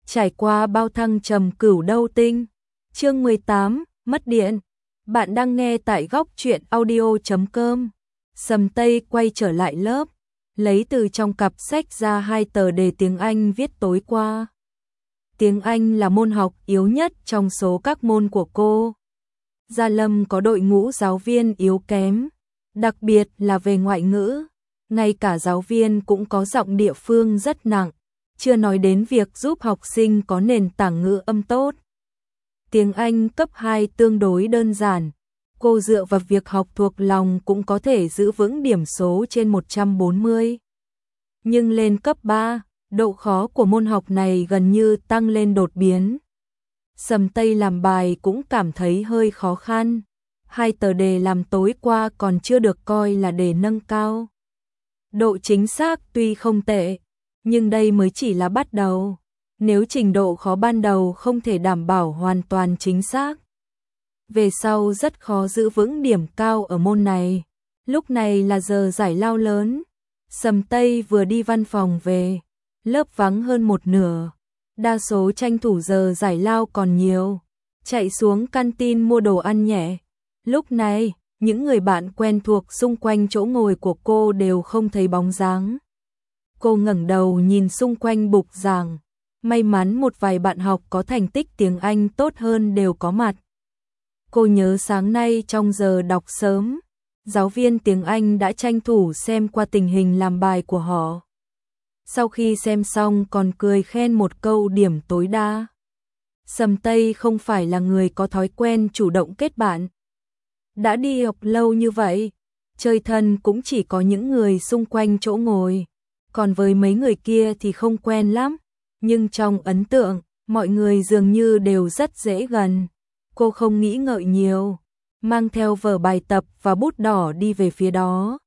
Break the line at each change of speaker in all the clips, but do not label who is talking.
trải qua bao thăng trầm cửu đâu tinh. Chương 18, mất điện. Bạn đang nghe tại góc truyện audio.com. Sầm Tây quay trở lại lớp, lấy từ trong cặp sách ra 2 tờ đề tiếng Anh viết tối qua. Tiếng Anh là môn học yếu nhất trong số các môn của cô. Gia Lâm có đội ngũ giáo viên yếu kém, đặc biệt là về ngoại ngữ. Ngay cả giáo viên cũng có giọng địa phương rất nặng, chưa nói đến việc giúp học sinh có nền tảng ngữ âm tốt. Tiếng Anh cấp 2 tương đối đơn giản, cô dựa vào việc học thuộc lòng cũng có thể giữ vững điểm số trên 140. Nhưng lên cấp 3, độ khó của môn học này gần như tăng lên đột biến. Sầm Tây làm bài cũng cảm thấy hơi khó khăn. 2 tờ đề làm tối qua còn chưa được coi là đề nâng cao. Độ chính xác tuy không tệ, nhưng đây mới chỉ là bắt đầu. Nếu trình độ khó ban đầu không thể đảm bảo hoàn toàn chính xác, về sau rất khó giữ vững điểm cao ở môn này. Lúc này là giờ giải lao lớn. Sầm Tây vừa đi văn phòng về, lớp vắng hơn một nửa. Đa số tranh thủ giờ giải lao còn nhiều, chạy xuống canteen mua đồ ăn nhẹ. Lúc này, những người bạn quen thuộc xung quanh chỗ ngồi của cô đều không thấy bóng dáng. Cô ngẩng đầu nhìn xung quanh bục giảng. May mắn một vài bạn học có thành tích tiếng Anh tốt hơn đều có mặt. Cô nhớ sáng nay trong giờ đọc sớm, giáo viên tiếng Anh đã tranh thủ xem qua tình hình làm bài của họ. Sau khi xem xong còn cười khen một câu điểm tối đa. Sầm Tây không phải là người có thói quen chủ động kết bạn. Đã đi học lâu như vậy, chơi thân cũng chỉ có những người xung quanh chỗ ngồi. Còn với mấy người kia thì không quen lắm. Nhưng trong ấn tượng, mọi người dường như đều rất dễ gần. Cô không nghĩ ngợi nhiều, mang theo vở bài tập và bút đỏ đi về phía đó.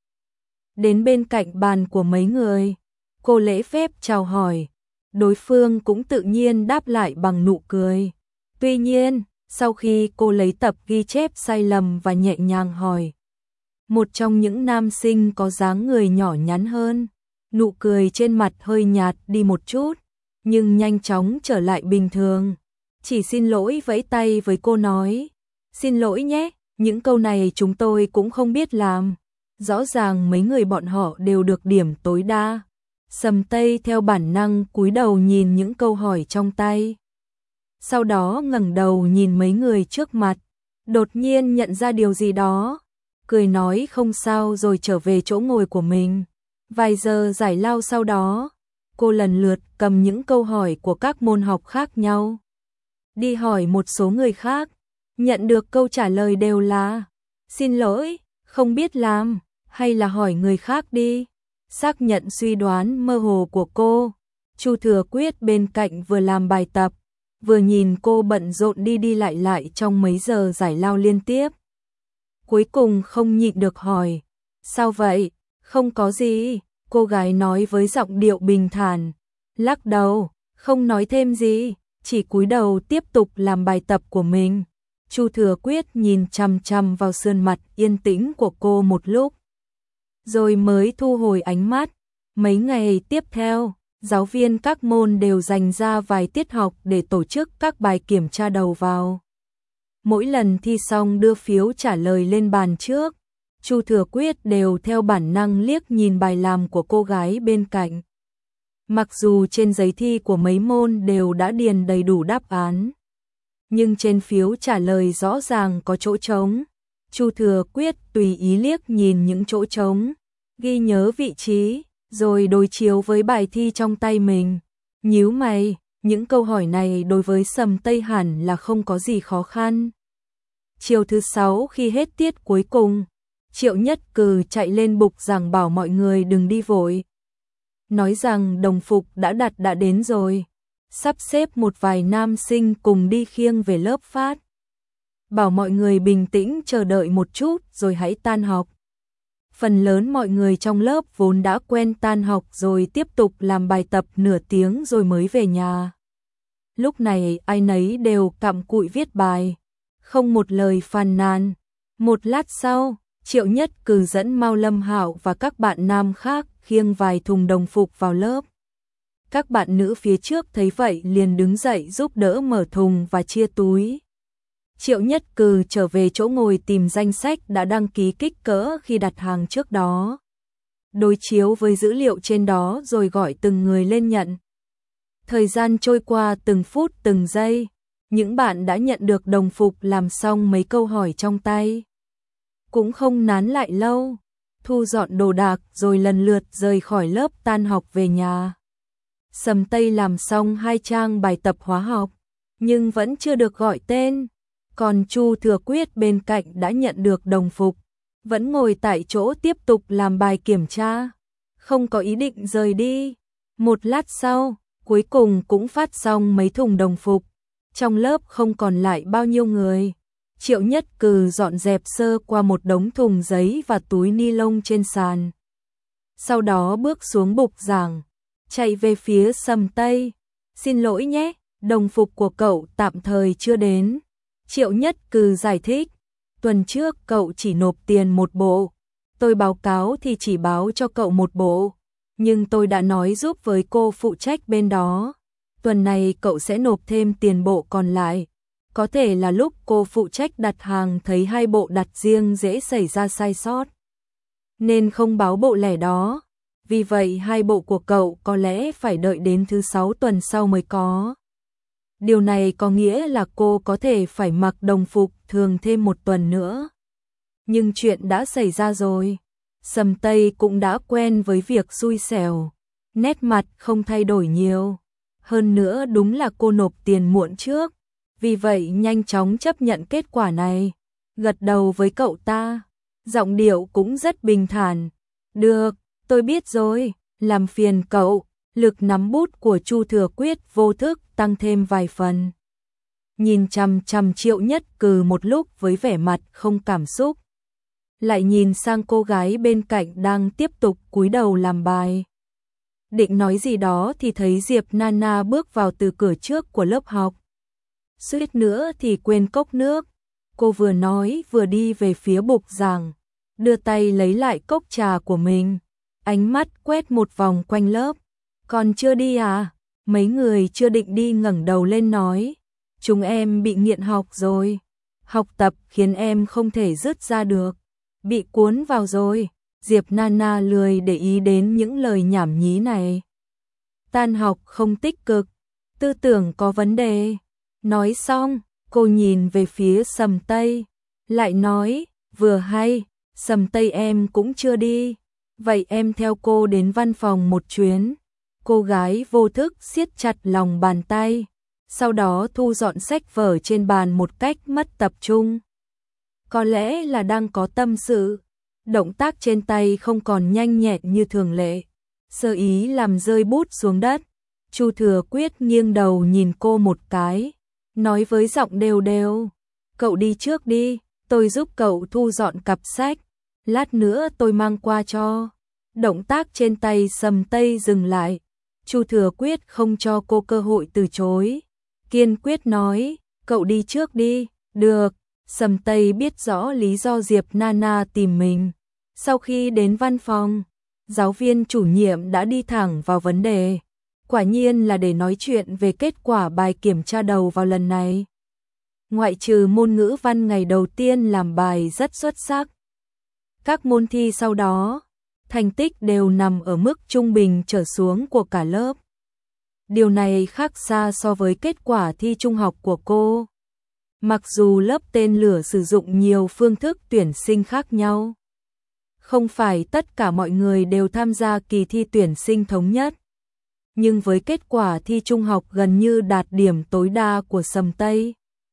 Đến bên cạnh bàn của mấy người, cô lễ phép chào hỏi. Đối phương cũng tự nhiên đáp lại bằng nụ cười. Tuy nhiên, sau khi cô lấy tập ghi chép sai lầm và nhẹ nhàng hỏi, một trong những nam sinh có dáng người nhỏ nhắn hơn, nụ cười trên mặt hơi nhạt đi một chút, nhưng nhanh chóng trở lại bình thường. Chỉ xin lỗi vẫy tay với cô nói, xin lỗi nhé, những câu này chúng tôi cũng không biết làm. Rõ ràng mấy người bọn họ đều được điểm tối đa. Sầm Tây theo bản năng cúi đầu nhìn những câu hỏi trong tay. Sau đó ngẩng đầu nhìn mấy người trước mặt, đột nhiên nhận ra điều gì đó, cười nói không sao rồi trở về chỗ ngồi của mình. Vài giờ giải lao sau đó, cô lần lượt cầm những câu hỏi của các môn học khác nhau, đi hỏi một số người khác, nhận được câu trả lời đều là xin lỗi, không biết làm, hay là hỏi người khác đi. Xác nhận suy đoán mơ hồ của cô, Chu Thừa Quyết bên cạnh vừa làm bài tập, vừa nhìn cô bận rộn đi đi lại lại trong mấy giờ giải lao liên tiếp. Cuối cùng không nhịn được hỏi, sao vậy? Không có gì, cô gái nói với giọng điệu bình thản, lắc đầu, không nói thêm gì, chỉ cúi đầu tiếp tục làm bài tập của mình. Chu Thừa Quyết nhìn chằm chằm vào sườn mặt yên tĩnh của cô một lúc, rồi mới thu hồi ánh mắt. Mấy ngày tiếp theo, giáo viên các môn đều dành ra vài tiết học để tổ chức các bài kiểm tra đầu vào. Mỗi lần thi xong đưa phiếu trả lời lên bàn trước, Chu Thừa Quyết đều theo bản năng liếc nhìn bài làm của cô gái bên cạnh. Mặc dù trên giấy thi của mấy môn đều đã điền đầy đủ đáp án, nhưng trên phiếu trả lời rõ ràng có chỗ trống. Chu Thừa Quyết tùy ý liếc nhìn những chỗ trống, ghi nhớ vị trí, rồi đối chiếu với bài thi trong tay mình. Nhíu mày, những câu hỏi này đối với Sầm Tây hẳn là không có gì khó khăn. Chiều thứ 6 khi hết tiết cuối cùng, Triệu Nhất Cừ chạy lên bục giảng bảo mọi người đừng đi vội. Nói rằng đồng phục đã đến rồi, sắp xếp một vài nam sinh cùng đi khiêng về lớp phát. Bảo mọi người bình tĩnh chờ đợi một chút rồi hãy tan học. Phần lớn mọi người trong lớp vốn đã quen tan học rồi tiếp tục làm bài tập nửa tiếng rồi mới về nhà. Lúc này ai nấy đều cặm cụi viết bài, không một lời phàn nàn. Một lát sau, Triệu Nhất Cừ dẫn Mao Lâm Hạo và các bạn nam khác khiêng vài thùng đồng phục vào lớp. Các bạn nữ phía trước thấy vậy liền đứng dậy giúp đỡ mở thùng và chia túi. Triệu Nhất Cừ trở về chỗ ngồi tìm danh sách đã đăng ký kích cỡ khi đặt hàng trước đó. Đối chiếu với dữ liệu trên đó rồi gọi từng người lên nhận. Thời gian trôi qua từng phút từng giây, những bạn đã nhận được đồng phục làm xong mấy câu hỏi trong tay. Cũng không nán lại lâu, thu dọn đồ đạc rồi lần lượt rời khỏi lớp tan học về nhà. Sầm Tây làm xong 2 trang bài tập hóa học, nhưng vẫn chưa được gọi tên. Còn Chu Thừa Quyết bên cạnh đã nhận được đồng phục, vẫn ngồi tại chỗ tiếp tục làm bài kiểm tra, không có ý định rời đi. Một lát sau, cuối cùng cũng phát xong mấy thùng đồng phục. Trong lớp không còn lại bao nhiêu người. Triệu Nhất Cừ dọn dẹp sơ qua một đống thùng giấy và túi ni lông trên sàn. Sau đó bước xuống bục giảng, chạy về phía Sầm Tây. Xin lỗi nhé, đồng phục của cậu tạm thời chưa đến. Triệu Nhất Cừ giải thích, tuần trước cậu chỉ nộp tiền một bộ. Tôi báo cáo thì chỉ báo cho cậu một bộ. Nhưng tôi đã nói giúp với cô phụ trách bên đó. Tuần này cậu sẽ nộp thêm tiền bộ còn lại. Có thể là lúc cô phụ trách đặt hàng thấy 2 bộ đặt riêng dễ xảy ra sai sót, nên không báo bộ lẻ đó. Vì vậy 2 bộ của cậu có lẽ phải đợi đến thứ 6 tuần sau mới có. Điều này có nghĩa là cô có thể phải mặc đồng phục thường thêm 1 tuần nữa. Nhưng chuyện đã xảy ra rồi. Sầm Tây cũng đã quen với việc xui xẻo. Nét mặt không thay đổi nhiều. Hơn nữa đúng là cô nộp tiền muộn trước. Vì vậy nhanh chóng chấp nhận kết quả này. Gật đầu với cậu ta. Giọng điệu cũng rất bình thản. Được, tôi biết rồi, làm phiền cậu. Lực nắm bút của Chu Thừa Quyết vô thức tăng thêm vài phần. Nhìn chằm chằm Triệu Nhất Cừ một lúc với vẻ mặt không cảm xúc. Lại nhìn sang cô gái bên cạnh đang tiếp tục cúi đầu làm bài. Định nói gì đó thì thấy Diệp Nana bước vào từ cửa trước của lớp học. Suýt nữa thì quên cốc nước. Cô vừa nói vừa đi về phía bục giảng, đưa tay lấy lại cốc trà của mình. Ánh mắt quét một vòng quanh lớp. Còn chưa đi à? Mấy người chưa định đi ngẩng đầu lên nói. Chúng em bị nghiện học rồi. Học tập khiến em không thể dứt ra được. Bị cuốn vào rồi. Diệp Nana lười để ý đến những lời nhảm nhí này. Tan học không tích cực, tư tưởng có vấn đề. Nói xong, cô nhìn về phía Sầm Tây, lại nói, vừa hay, Sầm Tây em cũng chưa đi, vậy em theo cô đến văn phòng một chuyến. Cô gái vô thức siết chặt lòng bàn tay, sau đó thu dọn sách vở trên bàn một cách mất tập trung. Có lẽ là đang có tâm sự, động tác trên tay không còn nhanh nhẹn như thường lệ, sơ ý làm rơi bút xuống đất. Chu Thừa Quyết nghiêng đầu nhìn cô một cái, nói với giọng đều đều, cậu đi trước đi, tôi giúp cậu thu dọn cặp sách, lát nữa tôi mang qua cho. Động tác trên tay Sầm Tây dừng lại, Chu Thừa Quyết không cho cô cơ hội từ chối, kiên quyết nói, cậu đi trước đi. Được. Sầm Tây biết rõ lý do Diệp Nana tìm mình. Sau khi đến văn phòng, giáo viên chủ nhiệm đã đi thẳng vào vấn đề. Quả nhiên là để nói chuyện về kết quả bài kiểm tra đầu vào lần này. Ngoại trừ môn ngữ văn ngày đầu tiên làm bài rất xuất sắc, các môn thi sau đó, thành tích đều nằm ở mức trung bình trở xuống của cả lớp. Điều này khác xa so với kết quả thi trung học của cô. Mặc dù lớp tên lửa sử dụng nhiều phương thức tuyển sinh khác nhau, không phải tất cả mọi người đều tham gia kỳ thi tuyển sinh thống nhất. Nhưng với kết quả thi trung học gần như đạt điểm tối đa của Sầm Tây,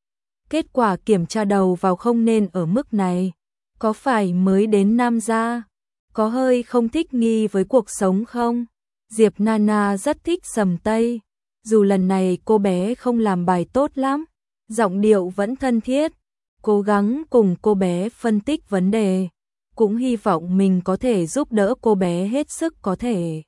kết quả kiểm tra đầu vào không nên ở mức này. Có phải mới đến Nam gia, có hơi không thích nghi với cuộc sống không? Diệp Nana rất thích Sầm Tây, dù lần này cô bé không làm bài tốt lắm, giọng điệu vẫn thân thiết, cố gắng cùng cô bé phân tích vấn đề, cũng hy vọng mình có thể giúp đỡ cô bé hết sức có thể.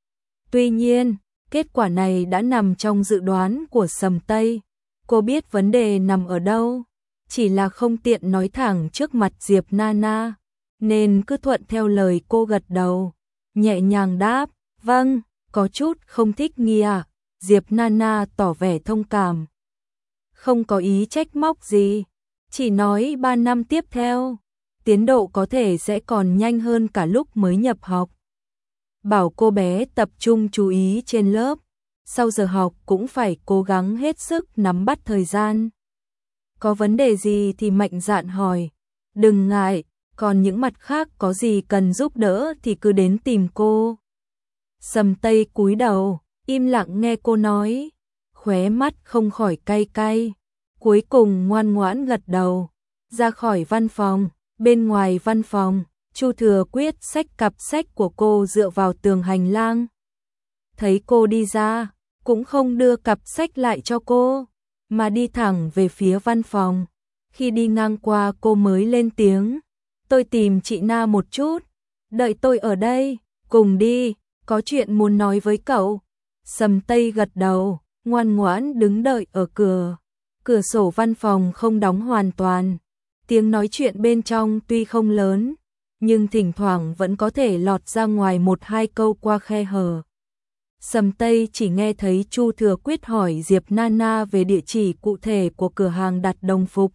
Tuy nhiên, kết quả này đã nằm trong dự đoán của Sầm Tây, cô biết vấn đề nằm ở đâu, chỉ là không tiện nói thẳng trước mặt Diệp Nana, nên cứ thuận theo lời cô gật đầu, nhẹ nhàng đáp, vâng, có chút không thích nghi à? Diệp Nana tỏ vẻ thông cảm. Không có ý trách móc gì, chỉ nói 3 năm tiếp theo, tiến độ có thể sẽ còn nhanh hơn cả lúc mới nhập học. Bảo cô bé tập trung chú ý trên lớp, sau giờ học cũng phải cố gắng hết sức nắm bắt thời gian. Có vấn đề gì thì mạnh dạn hỏi, đừng ngại, còn những mặt khác có gì cần giúp đỡ thì cứ đến tìm cô. Sầm Tây cúi đầu, im lặng nghe cô nói, khóe mắt không khỏi cay cay. Cuối cùng ngoan ngoãn gật đầu, ra khỏi văn phòng. Bên ngoài văn phòng, Chu Thừa Quyết xách cặp sách của cô dựa vào tường hành lang. Thấy cô đi ra, cũng không đưa cặp sách lại cho cô, mà đi thẳng về phía văn phòng. Khi đi ngang qua cô mới lên tiếng, tôi tìm chị Na một chút, đợi tôi ở đây, cùng đi, có chuyện muốn nói với cậu. Sầm Tây gật đầu, ngoan ngoãn đứng đợi ở cửa. Cửa sổ văn phòng không đóng hoàn toàn. Tiếng nói chuyện bên trong tuy không lớn, nhưng thỉnh thoảng vẫn có thể lọt ra ngoài 1-2 câu qua khe hở. Sầm Tây chỉ nghe thấy Chu Thừa Quyết hỏi Diệp Nana về địa chỉ cụ thể của cửa hàng đặt đồng phục.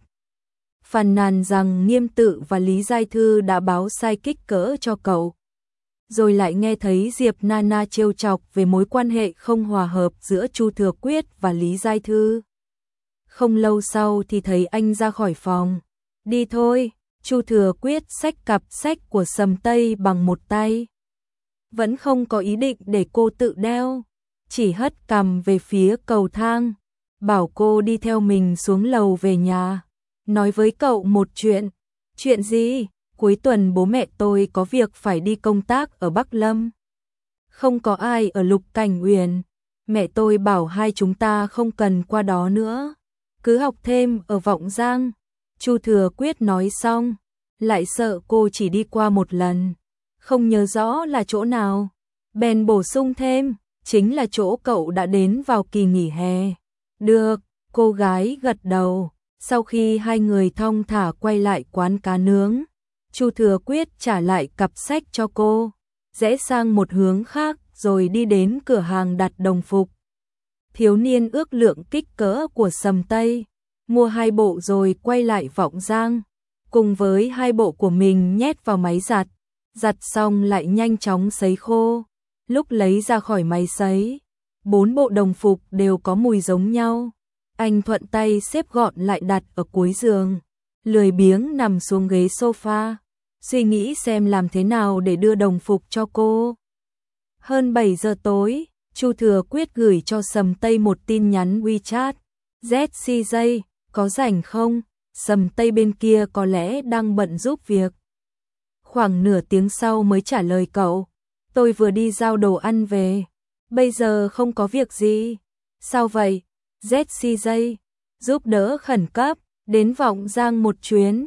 Phàn nàn rằng Nghiêm Tự và Lý Giai Thư đã báo sai kích cỡ cho cậu. Rồi lại nghe thấy Diệp Nana trêu chọc về mối quan hệ không hòa hợp giữa Chu Thừa Quyết và Lý Giai Thư. Không lâu sau thì thấy anh ra khỏi phòng. Đi thôi, Chu Thừa Quyết xách cặp sách của Sầm Tây bằng một tay. Vẫn không có ý định để cô tự đeo, chỉ hất cằm về phía cầu thang, bảo cô đi theo mình xuống lầu về nhà. Nói với cậu một chuyện. Chuyện gì? Cuối tuần bố mẹ tôi có việc phải đi công tác ở Bắc Lâm. Không có ai ở Lục Cảnh Uyển. Mẹ tôi bảo hai chúng ta không cần qua đó nữa, cứ học thêm ở Vọng Giang. Chu Thừa Quyết nói xong, lại sợ cô chỉ đi qua một lần, không nhớ rõ là chỗ nào. Bèn bổ sung thêm, chính là chỗ cậu đã đến vào kỳ nghỉ hè. Được, cô gái gật đầu. Sau khi hai người thong thả quay lại quán cá nướng, Chu Thừa Quyết trả lại cặp sách cho cô, rẽ sang một hướng khác rồi đi đến cửa hàng đặt đồng phục. Thiếu niên ước lượng kích cỡ của Sầm Tây, mua 2 bộ rồi quay lại Vọng Giang, cùng với 2 bộ của mình nhét vào máy giặt, giặt xong lại nhanh chóng sấy khô. Lúc lấy ra khỏi máy sấy, 4 bộ đồng phục đều có mùi giống nhau. Anh thuận tay xếp gọn lại đặt ở cuối giường, lười biếng nằm xuống ghế sofa, suy nghĩ xem làm thế nào để đưa đồng phục cho cô. Hơn 7 giờ tối, Chu Thừa Quyết gửi cho Sầm Tây một tin nhắn WeChat. ZCJ, có rảnh không? Sầm Tây bên kia có lẽ đang bận giúp việc. Khoảng nửa tiếng sau mới trả lời cậu. Tôi vừa đi giao đồ ăn về, bây giờ không có việc gì. Sao vậy? ZCJ, giúp đỡ khẩn cấp, đến Vọng Giang một chuyến.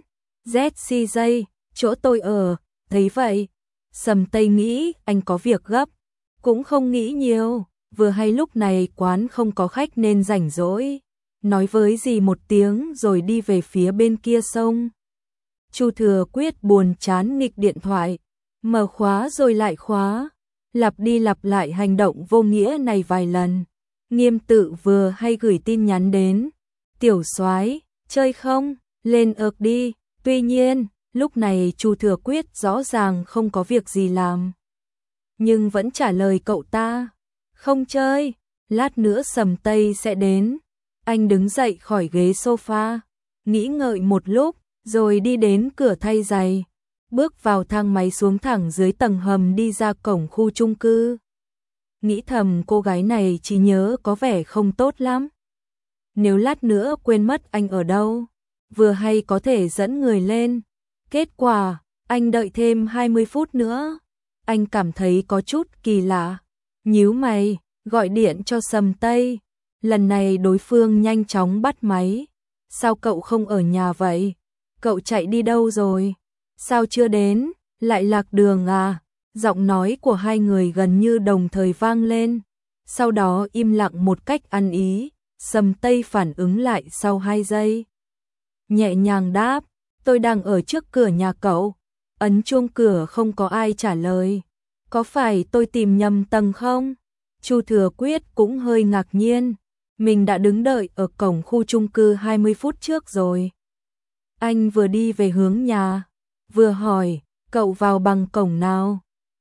ZCJ, chỗ tôi ở, thấy vậy. Sầm Tây nghĩ anh có việc gấp, cũng không nghĩ nhiều, vừa hay lúc này quán không có khách nên rảnh rỗi. Nói với dì một tiếng rồi đi về phía bên kia sông. Chu Thừa Quyết buồn chán nghịch điện thoại, mở khóa rồi lại khóa, lặp đi lặp lại hành động vô nghĩa này vài lần. Nghiêm Tự vừa hay gửi tin nhắn đến, tiểu soái, chơi không, lên ợc đi. Tuy nhiên, lúc này Chu Thừa Quyết rõ ràng không có việc gì làm, nhưng vẫn trả lời cậu ta, không chơi, lát nữa Sầm Tây sẽ đến. Anh đứng dậy khỏi ghế sofa, nghĩ ngợi một lúc, rồi đi đến cửa thay giày, bước vào thang máy xuống thẳng dưới tầng hầm đi ra cổng khu chung cư. Nghĩ thầm cô gái này trí nhớ có vẻ không tốt lắm. Nếu lát nữa quên mất anh ở đâu, vừa hay có thể dẫn người lên. Kết quả, anh đợi thêm 20 phút nữa. Anh cảm thấy có chút kỳ lạ. Nhíu mày, gọi điện cho Sầm Tây. Lần này đối phương nhanh chóng bắt máy. Sao cậu không ở nhà vậy? Cậu chạy đi đâu rồi? Sao chưa đến? Lại lạc đường à? Giọng nói của hai người gần như đồng thời vang lên. Sau đó im lặng một cách ăn ý. Sầm Tây phản ứng lại sau 2 giây. Nhẹ nhàng đáp, tôi đang ở trước cửa nhà cậu. Ấn chuông cửa không có ai trả lời. Có phải tôi tìm nhầm tầng không? Chu Thừa Quyết cũng hơi ngạc nhiên, mình đã đứng đợi ở cổng khu chung cư 20 phút trước rồi. Anh vừa đi về hướng nhà, vừa hỏi, cậu vào bằng cổng nào?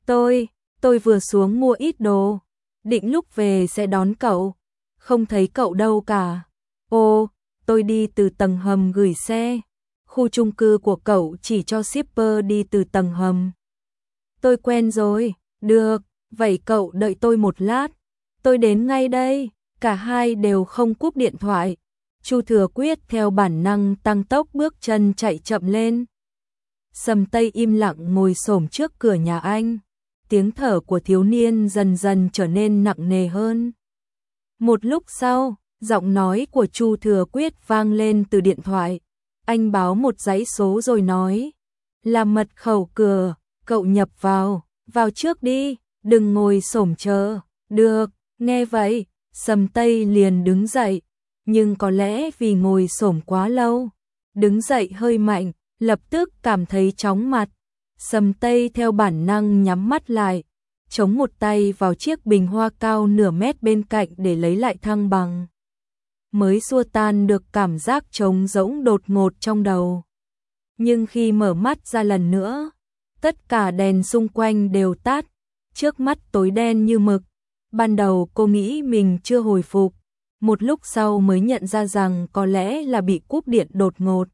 Tôi vừa xuống mua ít đồ, định lúc về sẽ đón cậu, không thấy cậu đâu cả. Ồ, tôi đi từ tầng hầm gửi xe, khu chung cư của cậu chỉ cho shipper đi từ tầng hầm. Tôi quen rồi, được, vậy cậu đợi tôi một lát, tôi đến ngay đây. Cả hai đều không cúp điện thoại. Chu Thừa Quyết theo bản năng tăng tốc bước chân chạy chậm lên. Sầm Tây im lặng ngồi xổm trước cửa nhà anh. Tiếng thở của thiếu niên dần dần trở nên nặng nề hơn. Một lúc sau, giọng nói của Chu Thừa Quyết vang lên từ điện thoại. Anh báo một dãy số rồi nói, là mật khẩu cửa, cậu nhập vào trước đi, đừng ngồi xổm chờ. Được, nghe vậy, Sầm Tây liền đứng dậy, nhưng có lẽ vì ngồi xổm quá lâu, đứng dậy hơi mạnh, lập tức cảm thấy chóng mặt. Sầm Tây theo bản năng nhắm mắt lại, chống một tay vào chiếc bình hoa cao nửa mét bên cạnh để lấy lại thăng bằng. Mới xua tan được cảm giác trống rỗng đột ngột trong đầu. Nhưng khi mở mắt ra lần nữa, tất cả đèn xung quanh đều tắt, trước mắt tối đen như mực. Ban đầu cô nghĩ mình chưa hồi phục, một lúc sau mới nhận ra rằng có lẽ là bị cúp điện đột ngột.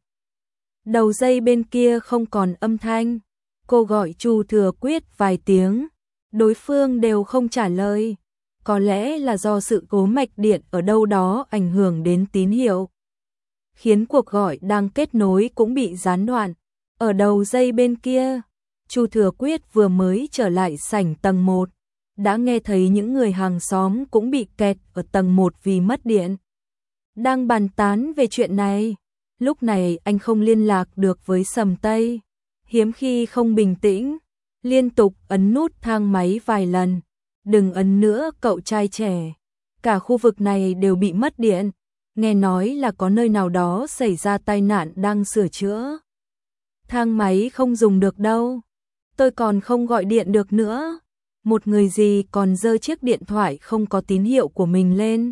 Đầu dây bên kia không còn âm thanh, cô gọi Chu Thừa Quyết vài tiếng, đối phương đều không trả lời. Có lẽ là do sự cố mạch điện ở đâu đó ảnh hưởng đến tín hiệu, khiến cuộc gọi đang kết nối cũng bị gián đoạn. Ở đầu dây bên kia, Chu Thừa Quyết vừa mới trở lại sảnh tầng 1. Đã nghe thấy những người hàng xóm cũng bị kẹt ở tầng 1 vì mất điện. Đang bàn tán về chuyện này, lúc này anh không liên lạc được với Sầm Tây, hiếm khi không bình tĩnh, liên tục ấn nút thang máy vài lần. Đừng ấn nữa cậu trai trẻ, cả khu vực này đều bị mất điện, nghe nói là có nơi nào đó xảy ra tai nạn đang sửa chữa. Thang máy không dùng được đâu, tôi còn không gọi điện được nữa. Một người gì còn giơ chiếc điện thoại không có tín hiệu của mình lên.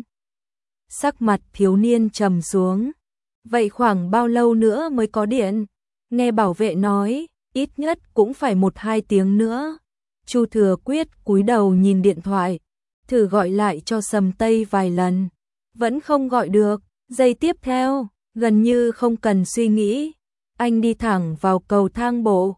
Sắc mặt thiếu niên trầm xuống. Vậy khoảng bao lâu nữa mới có điện? Nghe bảo vệ nói, ít nhất cũng phải 1-2 tiếng nữa. Chu Thừa Quyết cúi đầu nhìn điện thoại, thử gọi lại cho Sầm Tây vài lần. Vẫn không gọi được. Giây tiếp theo, gần như không cần suy nghĩ, anh đi thẳng vào cầu thang bộ,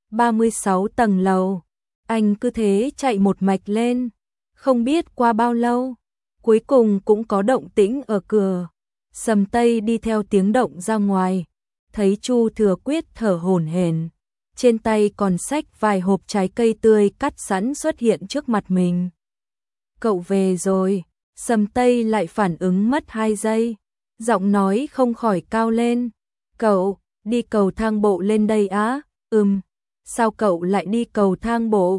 36 tầng lầu. Anh cứ thế chạy một mạch lên, không biết qua bao lâu, cuối cùng cũng có động tĩnh ở cửa. Sầm Tây đi theo tiếng động ra ngoài, thấy Chu Thừa Quyết thở hổn hển, trên tay còn xách vài hộp trái cây tươi cắt sẵn xuất hiện trước mặt mình. Cậu về rồi. Sầm Tây lại phản ứng mất 2 giây, giọng nói không khỏi cao lên. Cậu, đi cầu thang bộ lên đây á? Sao cậu lại đi cầu thang bộ?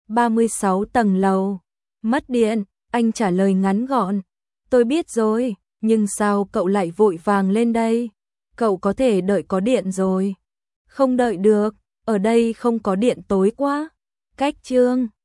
36 tầng lầu. Mất điện, anh trả lời ngắn gọn. Tôi biết rồi, nhưng sao cậu lại vội vàng lên đây? Cậu có thể đợi có điện rồi. Không đợi được, ở đây không có điện tối quá. Cách chương